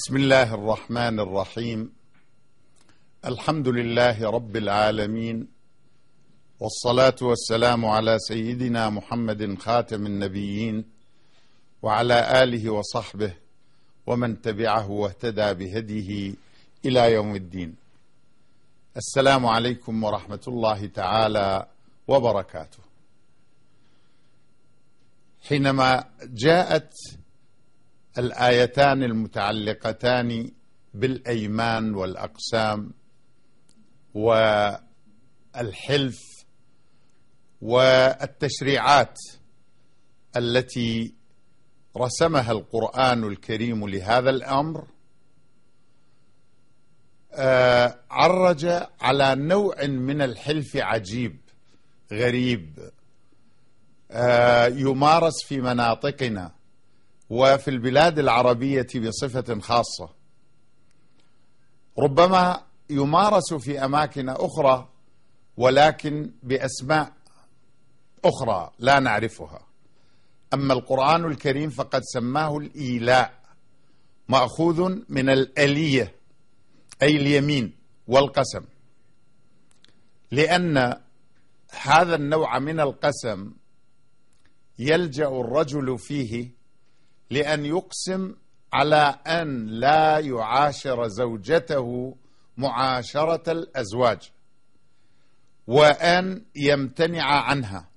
بسم الله الرحمن الرحيم. الحمد لله رب العالمين، والصلاة والسلام على سيدنا محمد خاتم النبيين وعلى آله وصحبه ومن تبعه واهتدى بهديه إلى يوم الدين. السلام عليكم ورحمة الله تعالى وبركاته. حينما جاءت الآيتان المتعلقتان بالأيمان والأقسام والحلف والتشريعات التي رسمها القرآن الكريم لهذا الأمر، عرج على نوع من الحلف عجيب غريب يمارس في مناطقنا وفي البلاد العربية بصفة خاصة، ربما يمارس في أماكن أخرى ولكن بأسماء أخرى لا نعرفها. أما القرآن الكريم فقد سماه الإيلاء، مأخوذ من الألية أي اليمين والقسم، لأن هذا النوع من القسم يلجأ الرجل فيه لأن يقسم على أن لا يعاشر زوجته معاشرة الأزواج وأن يمتنع عنها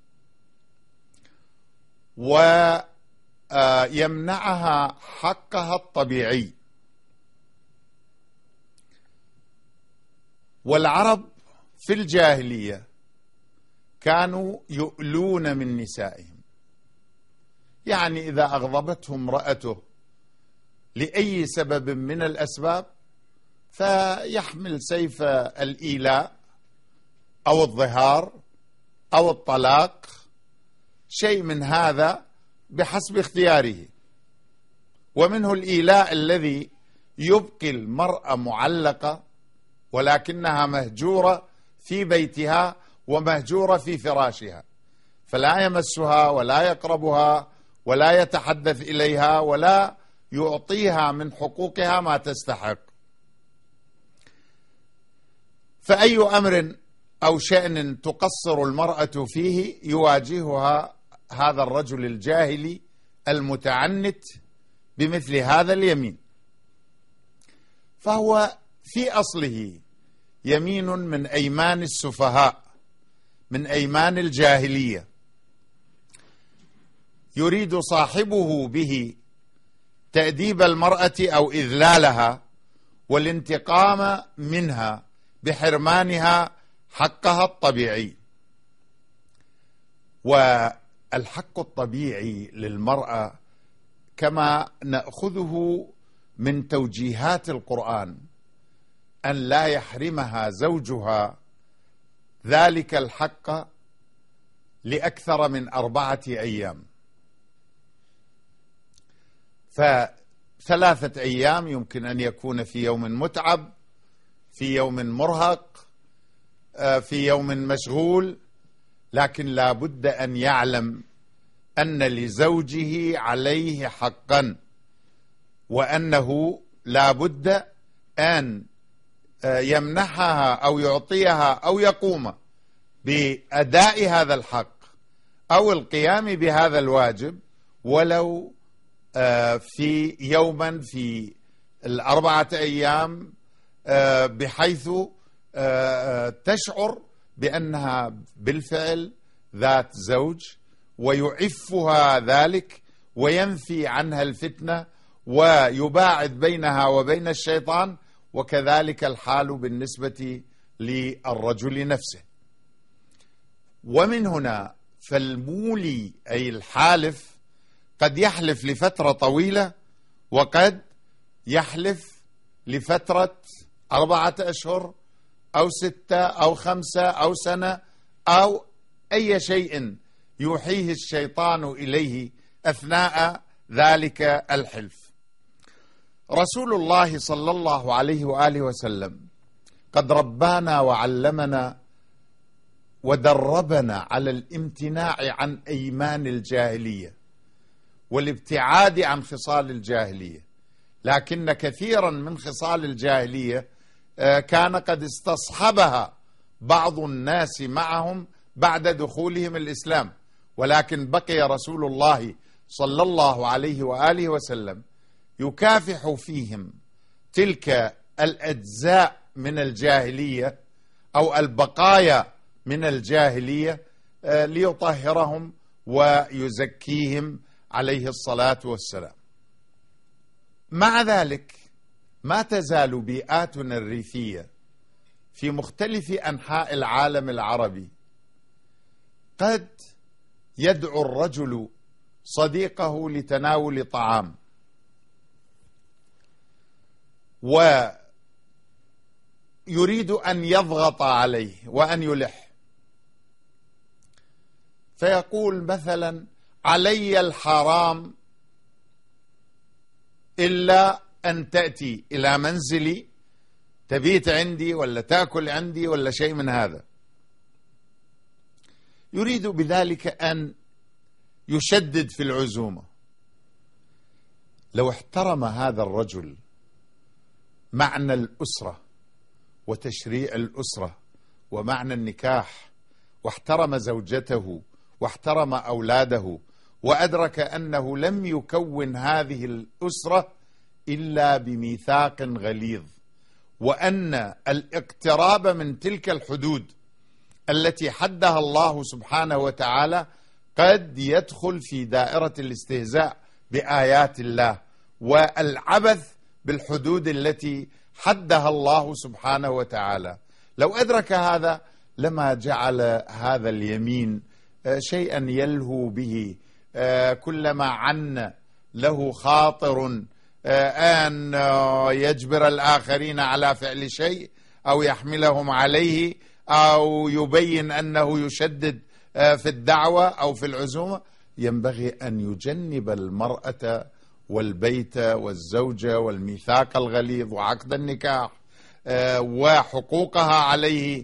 ويمنعها حقها الطبيعي. والعرب في الجاهلية كانوا يؤلون من نسائهم، يعني إذا أغضبتهم امرأته لأي سبب من الأسباب فيحمل سيف الإيلاء أو الظهار أو الطلاق، شيء من هذا بحسب اختياره. ومنه الإيلاء الذي يبقي المرأة معلقة ولكنها مهجورة في بيتها ومهجورة في فراشها، فلا يمسها ولا يقربها ولا يتحدث إليها ولا يعطيها من حقوقها ما تستحق. فأي أمر أو شأن تقصر المرأة فيه يواجهها هذا الرجل الجاهلي المتعنت بمثل هذا اليمين، فهو في أصله يمين من أيمان السفهاء، من أيمان الجاهلية، يريد صاحبه به تأديب المرأة أو إذلالها والانتقام منها بحرمانها حقها الطبيعي. والحق الطبيعي للمرأة كما نأخذه من توجيهات القرآن أن لا يحرمها زوجها ذلك الحق لأكثر من 4 أيام. ف3 أيام يمكن أن يكون في يوم متعب، في يوم مرهق، في يوم مشغول، لكن لا بد أن يعلم أن لزوجه عليه حقا، وأنه لا بد أن يمنحها أو يعطيها أو يقوم بأداء هذا الحق أو القيام بهذا الواجب، ولو في يوما في 4 أيام، بحيث تشعر بأنها بالفعل ذات زوج ويعفها ذلك وينفي عنها الفتنة ويباعد بينها وبين الشيطان. وكذلك الحال بالنسبة للرجل نفسه. ومن هنا فالمولي أي الحالف قد يحلف لفترة طويلة وقد يحلف لفترة 4 أشهر أو 6 أو 5 أو سنة أو أي شيء يوحيه الشيطان إليه أثناء ذلك الحلف. رسول الله صلى الله عليه وآله وسلم قد ربانا وعلمنا ودربنا على الامتناع عن أيمان الجاهلية والابتعاد عن خصال الجاهلية، لكن كثيرا من خصال الجاهلية كان قد استصحبها بعض الناس معهم بعد دخولهم الإسلام، ولكن بقي رسول الله صلى الله عليه وآله وسلم يكافح فيهم تلك الأجزاء من الجاهلية أو البقايا من الجاهلية ليطهرهم ويزكيهم عليه الصلاة والسلام. مع ذلك ما تزال بيئاتنا الريفية في مختلف أنحاء العالم العربي قد يدعو الرجل صديقه لتناول طعام ويريد أن يضغط عليه وأن يلح، فيقول مثلا: علي الحرام إلا أن تأتي إلى منزلي تبيت عندي ولا تأكل عندي ولا شيء من هذا. يريد بذلك أن يشدد في العزومة. لو احترم هذا الرجل معنى الأسرة وتشريع الأسرة ومعنى النكاح، واحترم زوجته واحترم أولاده، وأدرك أنه لم يكون هذه الأسرة إلا بميثاق غليظ، وأن الاقتراب من تلك الحدود التي حدها الله سبحانه وتعالى قد يدخل في دائرة الاستهزاء بآيات الله والعبث بالحدود التي حدها الله سبحانه وتعالى. لو أدرك هذا لما جعل هذا اليمين شيئا يلهو به، كلما عن له خاطر أن يجبر الآخرين على فعل شيء أو يحملهم عليه أو يبين أنه يشدد في الدعوة أو في العزومة، ينبغي أن يجنب المرأة والبيت والزوجة والميثاق الغليظ وعقد النكاح وحقوقها عليه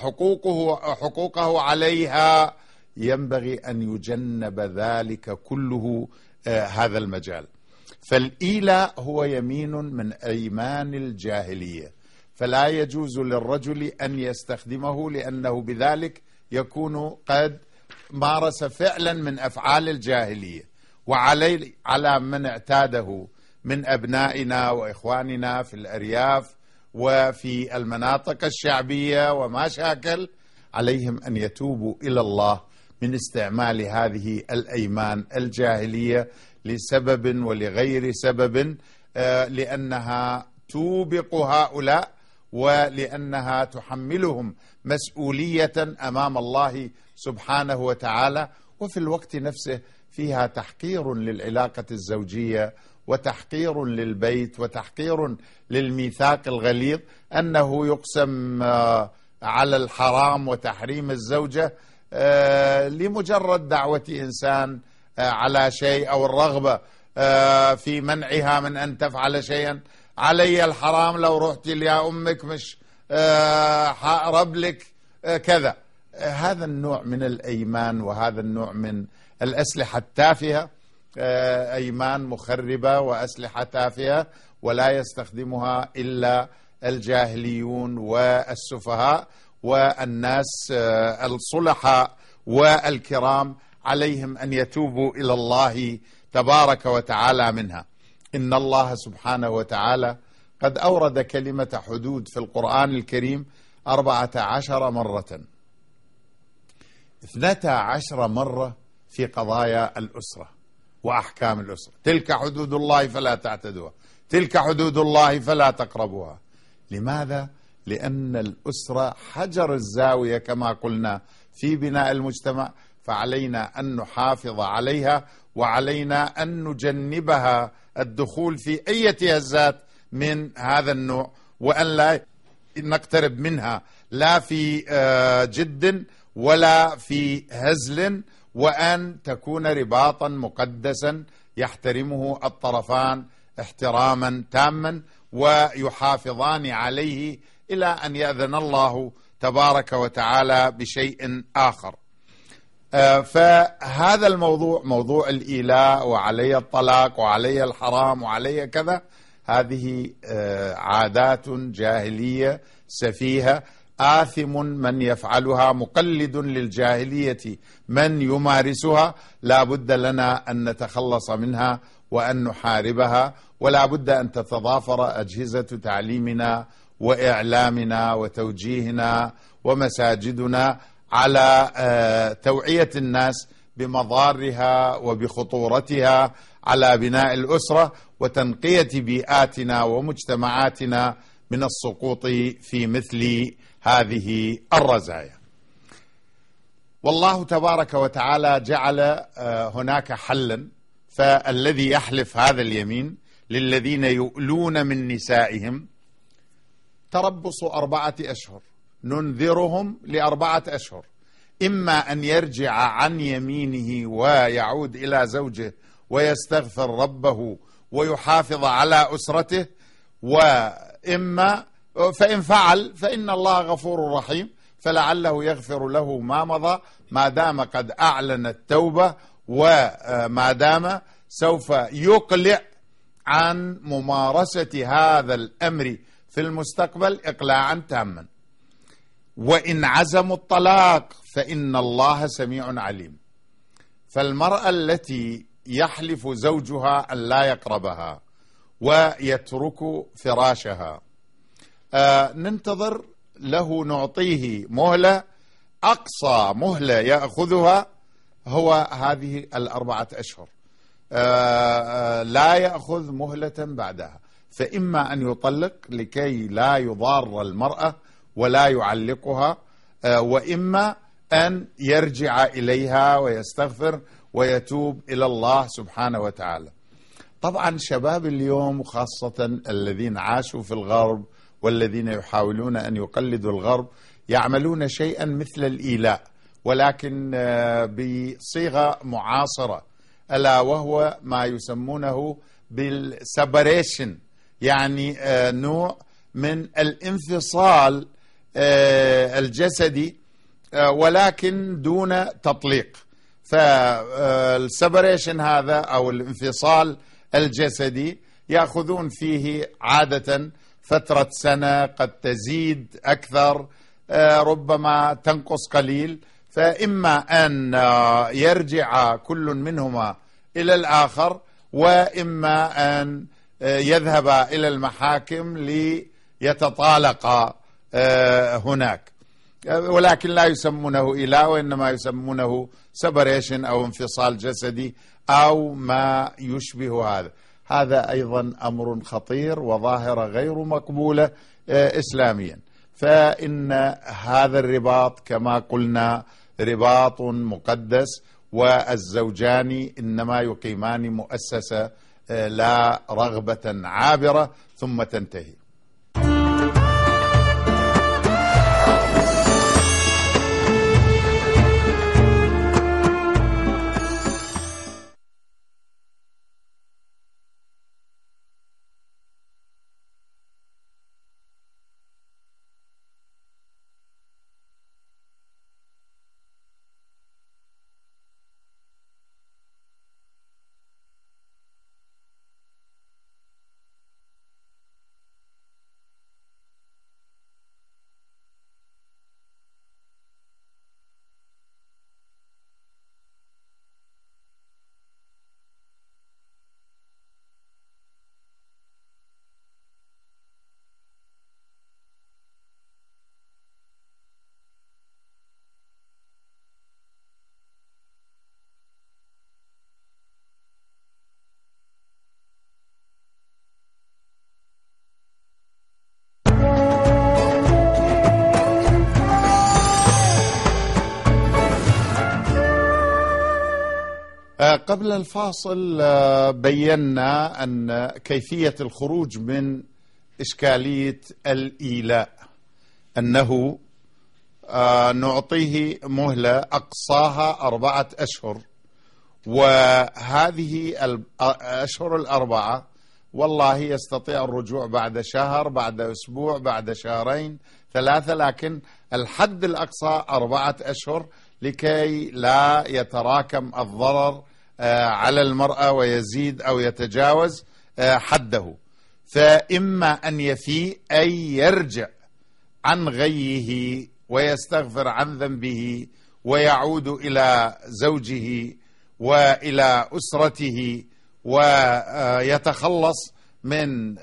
وحقوقه عليها. ينبغي أن يجنب ذلك كله هذا المجال. فالإيلاء هو يمين من أيمان الجاهلية، فلا يجوز للرجل أن يستخدمه، لأنه بذلك يكون قد مارس فعلا من أفعال الجاهلية. على من اعتاده من أبنائنا وإخواننا في الأرياف وفي المناطق الشعبية وما شاكل، عليهم أن يتوبوا إلى الله من استعمال هذه الأيمان الجاهلية لسبب ولغير سبب، لأنها توبق هؤلاء ولأنها تحملهم مسؤولية أمام الله سبحانه وتعالى، وفي الوقت نفسه فيها تحقير للعلاقة الزوجية وتحقير للبيت وتحقير للميثاق الغليظ، أنه يقسم على الحرام وتحريم الزوجة لمجرد دعوة إنسان على شيء أو الرغبة في منعها من أن تفعل شيئا. علي الحرام لو رحت ليا أمك مش حأقرب لك كذا. هذا النوع من الأيمان وهذا النوع من الأسلحة التافهة أيمان مخربة وأسلحة تافهة، ولا يستخدمها إلا الجاهليون والسفهاء، والناس الصلحاء والكرام عليهم أن يتوبوا إلى الله تبارك وتعالى منها. إن الله سبحانه وتعالى قد أورد كلمة حدود في القرآن الكريم 14 مرة، 12 مرة في قضايا الأسرة وأحكام الأسرة. تلك حدود الله فلا تعتدوها، تلك حدود الله فلا تقربوها. لماذا؟ لأن الأسرة حجر الزاوية كما قلنا في بناء المجتمع، فعلينا أن نحافظ عليها، وعلينا أن نجنبها الدخول في أي هزات من هذا النوع، وأن لا نقترب منها لا في جد ولا في هزل، وأن تكون رباطا مقدسا يحترمه الطرفان احتراما تاما ويحافظان عليه إلى أن يأذن الله تبارك وتعالى بشيء آخر. فهذا الموضوع، موضوع الإيلاء وعلي الطلاق وعلي الحرام وعلي كذا، هذه عادات جاهلية سفيهة، آثم من يفعلها، مقلد للجاهلية من يمارسها. لا بد لنا أن نتخلص منها وأن نحاربها، ولا بد أن تتضافر أجهزة تعليمنا وإعلامنا وتوجيهنا ومساجدنا على توعية الناس بمضارها وبخطورتها على بناء الأسرة وتنقية بيئاتنا ومجتمعاتنا من السقوط في مثل هذه الرزايا. والله تبارك وتعالى جعل هناك حلا، فالذي يحلف هذا اليمين للذين يؤلون من نسائهم تربص 4 أشهر، ننذرهم ل4 أشهر، إما أن يرجع عن يمينه ويعود إلى زوجه ويستغفر ربه ويحافظ على أسرته، وإما فإن فعل فإن الله غفور رحيم، فلعله يغفر له ما مضى ما دام قد أعلن التوبة، وما دام سوف يقلع عن ممارسة هذا الأمر في المستقبل إقلاعا تاما. وإن عزموا الطلاق فإن الله سميع عليم. فالمرأة التي يحلف زوجها أن لا يقربها ويترك فراشها ننتظر له، نعطيه مهلة، أقصى مهلة يأخذها هو هذه 4 أشهر، لا يأخذ مهلة بعدها. فإما أن يطلق لكي لا يضار المرأة ولا يعلقها، وإما أن يرجع إليها ويستغفر ويتوب إلى الله سبحانه وتعالى. طبعا شباب اليوم خاصة الذين عاشوا في الغرب والذين يحاولون أن يقلدوا الغرب يعملون شيئا مثل الإيلاء، ولكن بصيغة معاصرة، ألا وهو ما يسمونه بالسبريشن، يعني نوع من الانفصال الجسدي ولكن دون تطليق. فالسبريشن هذا أو الانفصال الجسدي يأخذون فيه عادة فترة سنة، قد تزيد أكثر، ربما تنقص قليل. فإما أن يرجع كل منهما إلى الآخر، وإما أن يذهب إلى المحاكم ليتطالقا هناك، ولكن لا يسمونه إله، وإنما يسمونه سبريشن أو انفصال جسدي أو ما يشبه هذا. هذا أيضا أمر خطير وظاهرة غير مقبولة إسلاميا. فإن هذا الرباط كما قلنا رباط مقدس، والزوجان إنما يقيمان مؤسسة لا رغبة عابرة ثم تنتهي. قبل الفاصل بينا أن كيفية الخروج من إشكالية الإيلاء أنه نعطيه مهلة أقصاها 4 أشهر، وهذه الأشهر ال4 والله يستطيع الرجوع بعد شهر، بعد أسبوع، بعد شهرين 3، لكن الحد الأقصى 4 أشهر لكي لا يتراكم الضرر على المرأة ويزيد أو يتجاوز حده. فإما أن يفيء أي يرجع عن غيه ويستغفر عن ذنبه ويعود إلى زوجه وإلى أسرته ويتخلص من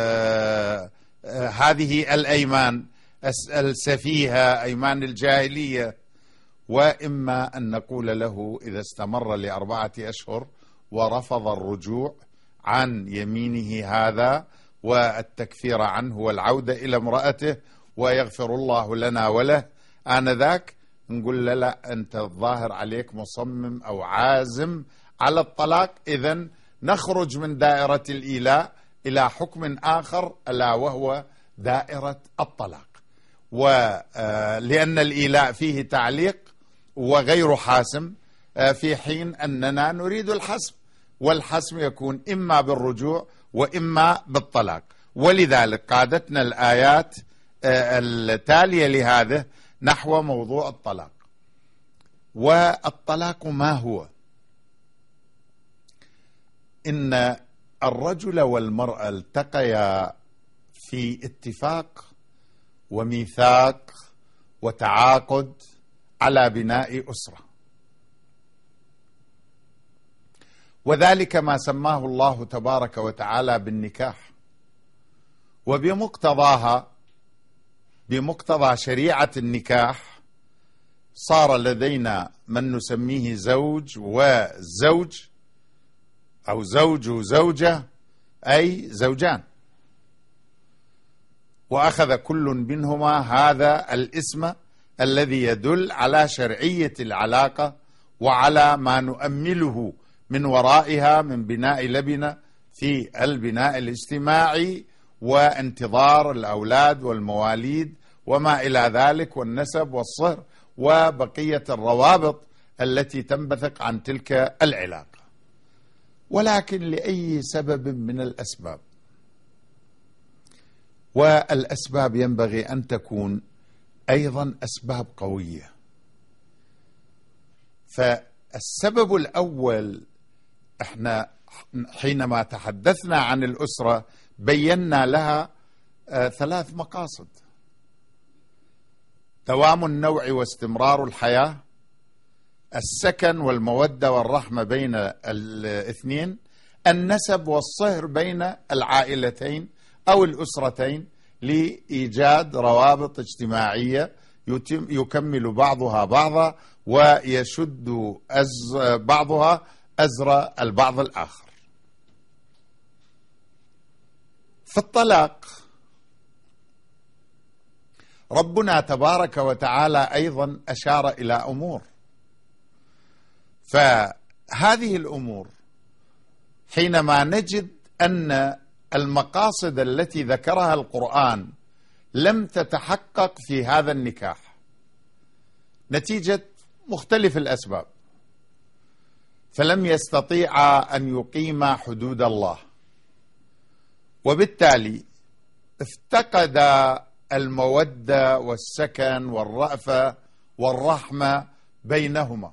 هذه الأيمان السفيهة، أيمان الجاهلية. وإما أن نقول له إذا استمر ل4 أشهر ورفض الرجوع عن يمينه هذا والتكفير عنه والعودة إلى امرأته ويغفر الله لنا وله، آنذاك نقول له لا، أنت الظاهر عليك مصمم أو عازم على الطلاق، إذن نخرج من دائرة الإيلاء إلى حكم آخر ألا وهو دائرة الطلاق. ولأن الإيلاء فيه تعليق وغير حاسم، في حين أننا نريد الحسم، والحسم يكون إما بالرجوع وإما بالطلاق. ولذلك قادتنا الآيات التالية لهذا نحو موضوع الطلاق. والطلاق ما هو؟ إن الرجل والمرأة التقيا في اتفاق وميثاق وتعاقد على بناء أسرة، وذلك ما سماه الله تبارك وتعالى بالنكاح. وبمقتضاها، بمقتضى شريعة النكاح، صار لدينا من نسميه زوج وزوج أو زوج وزوجة، أي زوجان، وأخذ كل منهما هذا الاسم الذي يدل على شرعية العلاقة وعلى ما نؤمله من ورائها من بناء لبنة في البناء الاجتماعي وانتظار الأولاد والمواليد وما إلى ذلك، والنسب والصهر وبقية الروابط التي تنبثق عن تلك العلاقة. ولكن لأي سبب من الأسباب، والأسباب ينبغي أن تكون أيضا أسباب قوية، فالسبب الأول، احنا حينما تحدثنا عن الأسرة بينا لها 3 مقاصد: دوام النوع واستمرار الحياة، السكن والمودة والرحمة بين الاثنين، النسب والصهر بين العائلتين أو الأسرتين لإيجاد روابط اجتماعية يكمل بعضها بعضا ويشد بعضها أزر البعض الآخر. في الطلاق ربنا تبارك وتعالى أيضا أشار إلى أمور، فهذه الأمور حينما نجد أن المقاصد التي ذكرها القرآن لم تتحقق في هذا النكاح نتيجة مختلف الأسباب، فلم يستطيع أن يقيم حدود الله، وبالتالي افتقد المودة والسكن والرأفة والرحمة بينهما،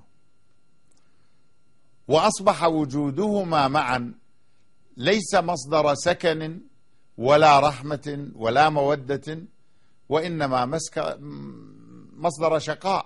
وأصبح وجودهما معا ليس مصدر سكن ولا رحمة ولا مودة، وإنما مصدر شقاء،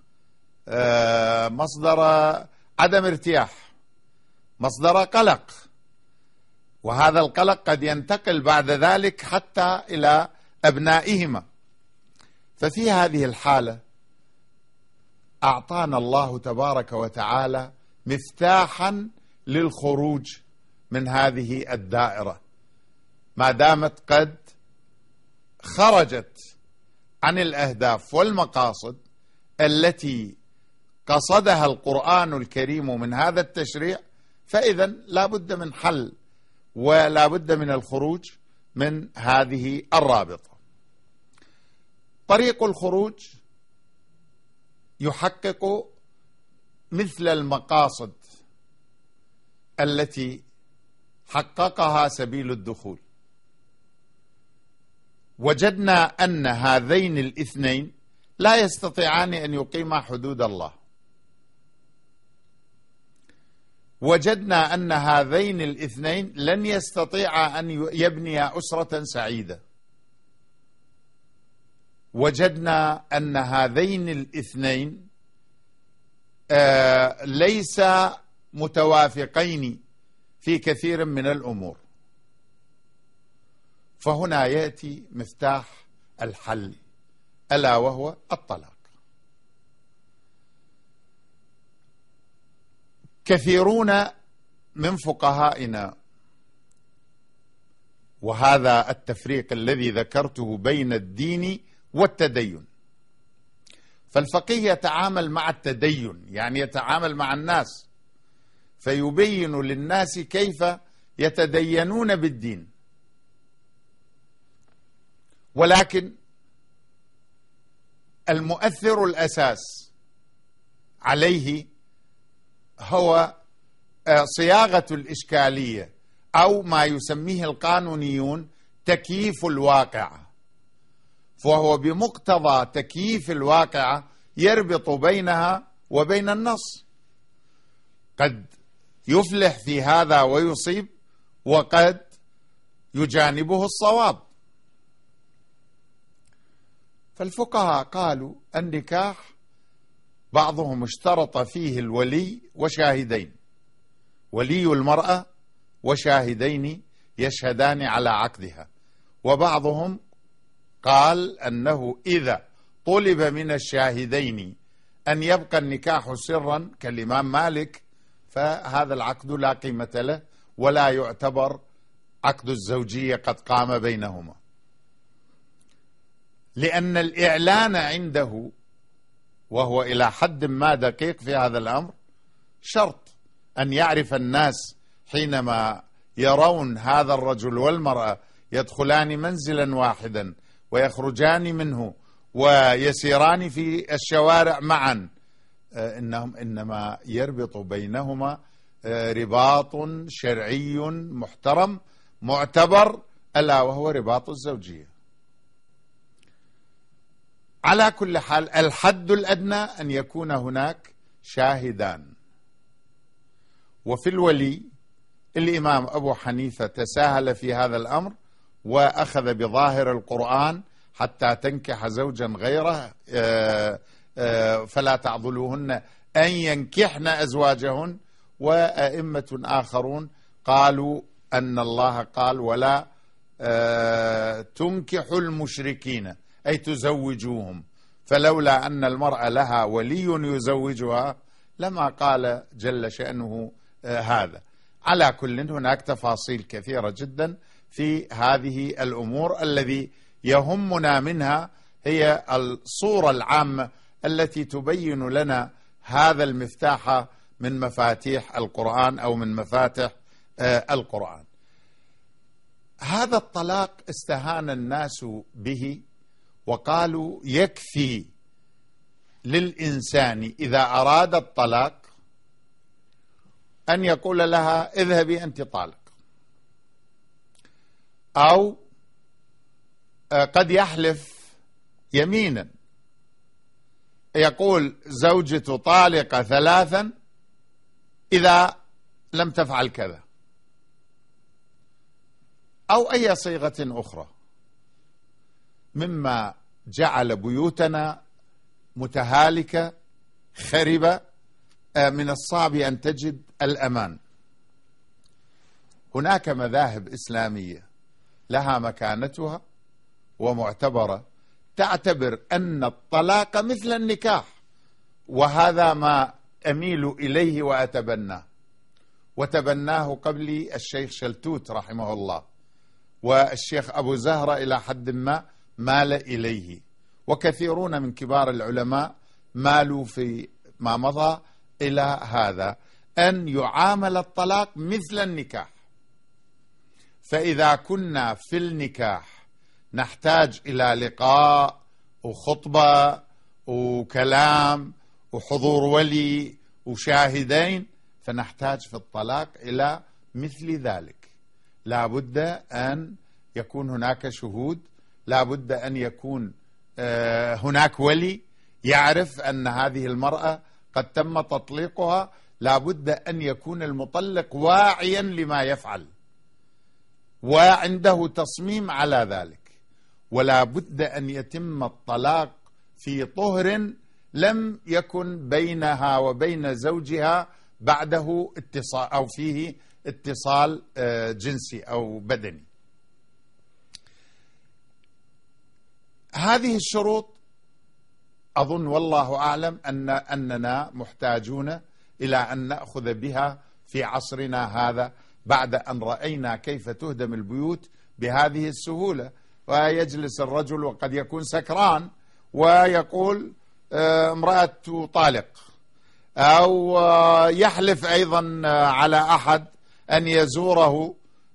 مصدر عدم ارتياح، مصدر قلق، وهذا القلق قد ينتقل بعد ذلك حتى إلى أبنائهما. ففي هذه الحالة أعطانا الله تبارك وتعالى مفتاحا للخروج من هذه الدائرة ما دامت قد خرجت عن الأهداف والمقاصد التي قصدها القرآن الكريم من هذا التشريع، فإذا لا بد من حل ولا بد من الخروج من هذه الرابطة. طريق الخروج يحقق مثل المقاصد التي حققها سبيل الدخول. وجدنا أن هذين الاثنين لا يستطيعان أن يقيما حدود الله، وجدنا أن هذين الاثنين لن يستطيعا أن يبنيا أسرة سعيدة. وجدنا أن هذين الاثنين ليس متوافقين في كثير من الأمور. فهنا يأتي مفتاح الحل، ألا وهو الطلاق. كثيرون من فقهائنا، وهذا التفريق الذي ذكرته بين الدين والتدين، فالفقيه يتعامل مع التدين، يعني يتعامل مع الناس فيبين للناس كيف يتدينون بالدين، ولكن المؤثر الأساس عليه هو صياغة الإشكالية، أو ما يسميه القانونيون تكييف الواقع. فهو بمقتضى تكييف الواقع يربط بينها وبين النص، قد يفلح في هذا ويصيب، وقد يجانبه الصواب. فالفقهاء قالوا النكاح بعضهم اشترط فيه الولي وشاهدين، ولي المرأة وشاهدين يشهدان على عقدها، وبعضهم قال أنه إذا طلب من الشاهدين أن يبقى النكاح سرا كالإمام مالك فهذا العقد لا قيمة له ولا يعتبر عقد الزوجية قد قام بينهما، لأن الإعلان عنده، وهو إلى حد ما دقيق في هذا الأمر، شرط أن يعرف الناس حينما يرون هذا الرجل والمرأة يدخلان منزلا واحدا ويخرجان منه ويسيران في الشوارع معا، إنما يربط بينهما رباط شرعي محترم معتبر، ألا وهو رباط الزوجية. على كل حال الحد الأدنى أن يكون هناك شاهدان. وفي الولي الإمام أبو حنيفة تساهل في هذا الأمر وأخذ بظاهر القرآن حتى تنكح زوجا غيره فلا تعضلوهن أن ينكحن أزواجهن، وأئمة آخرون قالوا أن الله قال ولا تنكحوا المشركين أي تزوجوهم، فلولا أن المرأة لها ولي يزوجها لما قال جل شأنه هذا. على كل هناك تفاصيل كثيرة جدا في هذه الأمور، الذي يهمنا منها هي الصورة العامة التي تبين لنا هذا المفتاح من مفاتيح القرآن أو من مفاتح القرآن. هذا الطلاق استهان الناس به وقالوا يكفي للإنسان إذا أراد الطلاق أن يقول لها اذهبي أنت طالق، أو قد يحلف يمينا يقول زوجته طالقة 3 إذا لم تفعل كذا، أو أي صيغة أخرى، مما جعل بيوتنا متهالكة خربة، من الصعب أن تجد الأمان. هناك مذاهب إسلامية لها مكانتها ومعتبرة، تعتبر أن الطلاق مثل النكاح، وهذا ما أميل إليه وأتبناه، وتبناه قبلي الشيخ شلتوت رحمه الله، والشيخ أبو زهرة إلى حد ما مال إليه، وكثيرون من كبار العلماء مالوا في ما مضى إلى هذا، أن يعامل الطلاق مثل النكاح. فإذا كنا في النكاح نحتاج إلى لقاء وخطبة وكلام وحضور ولي وشاهدين، فنحتاج في الطلاق إلى مثل ذلك. لا بد أن يكون هناك شهود، لا بد أن يكون هناك ولي يعرف أن هذه المرأة قد تم تطليقها، لا بد أن يكون المطلق واعيا لما يفعل وعنده تصميم على ذلك، ولا بد أن يتم الطلاق في طهر لم يكن بينها وبين زوجها بعده اتصال أو فيه اتصال جنسي أو بدني. هذه الشروط أظن والله أعلم أننا محتاجون إلى أن نأخذ بها في عصرنا هذا، بعد أن رأينا كيف تهدم البيوت بهذه السهولة. ويجلس الرجل وقد يكون سكران ويقول امرأة طالق، أو يحلف أيضا على أحد أن يزوره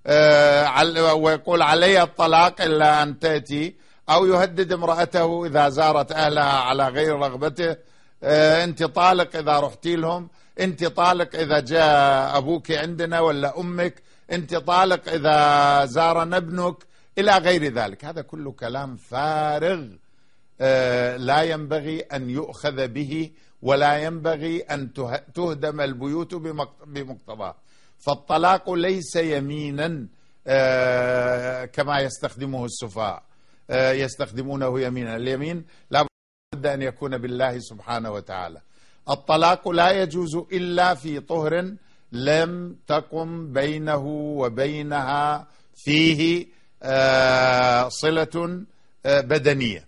ويقول علي الطلاق إلا أن تأتي، أو يهدد امرأته إذا زارت أهلها على غير رغبته، أنت طالق إذا رحتي لهم، أنت طالق إذا جاء أبوك عندنا ولا أمك، أنت طالق إذا زارنا ابنك، إلى غير ذلك. هذا كله كلام فارغ لا ينبغي أن يؤخذ به، ولا ينبغي أن تهدم البيوت بمقتضاه. فالطلاق ليس يمينا كما يستخدمه السفهاء، يستخدمونه يمينا. اليمين لا بد أن يكون بالله سبحانه وتعالى. الطلاق لا يجوز إلا في طهر لم تقم بينه وبينها فيه صلة بدنية.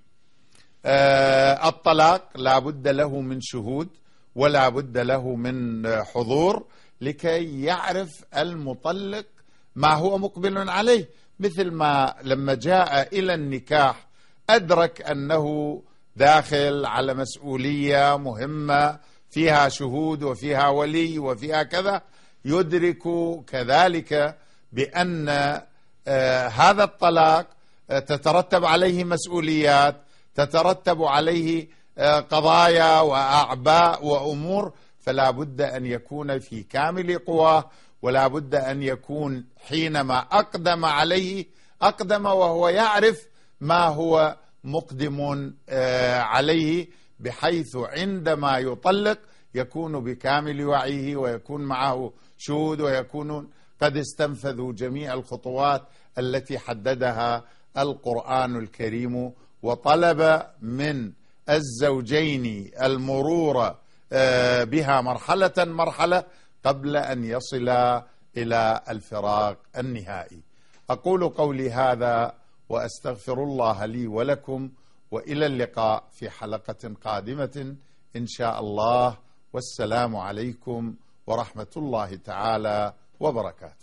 الطلاق لا بد له من شهود ولا بد له من حضور لكي يعرف المطلق ما هو مقبل عليه، مثل ما لما جاء إلى النكاح أدرك أنه داخل على مسؤولية مهمة فيها شهود وفيها ولي وفيها كذا، يدرك كذلك بأن هذا الطلاق تترتب عليه مسؤوليات، تترتب عليه قضايا وأعباء وأمور، فلا بد أن يكون في كامل قواه، ولا بد أن يكون حينما أقدم عليه أقدم وهو يعرف ما هو مقدم عليه، بحيث عندما يطلق يكون بكامل وعيه ويكون معه شهود ويكونون قد استنفذوا جميع الخطوات التي حددها القرآن الكريم، وطلب من الزوجين المرور بها مرحلة مرحلة قبل أن يصلا إلى الفراق النهائي. أقول قولي هذا وأستغفر الله لي ولكم، وإلى اللقاء في حلقة قادمة إن شاء الله، والسلام عليكم ورحمة الله تعالى وبركاته.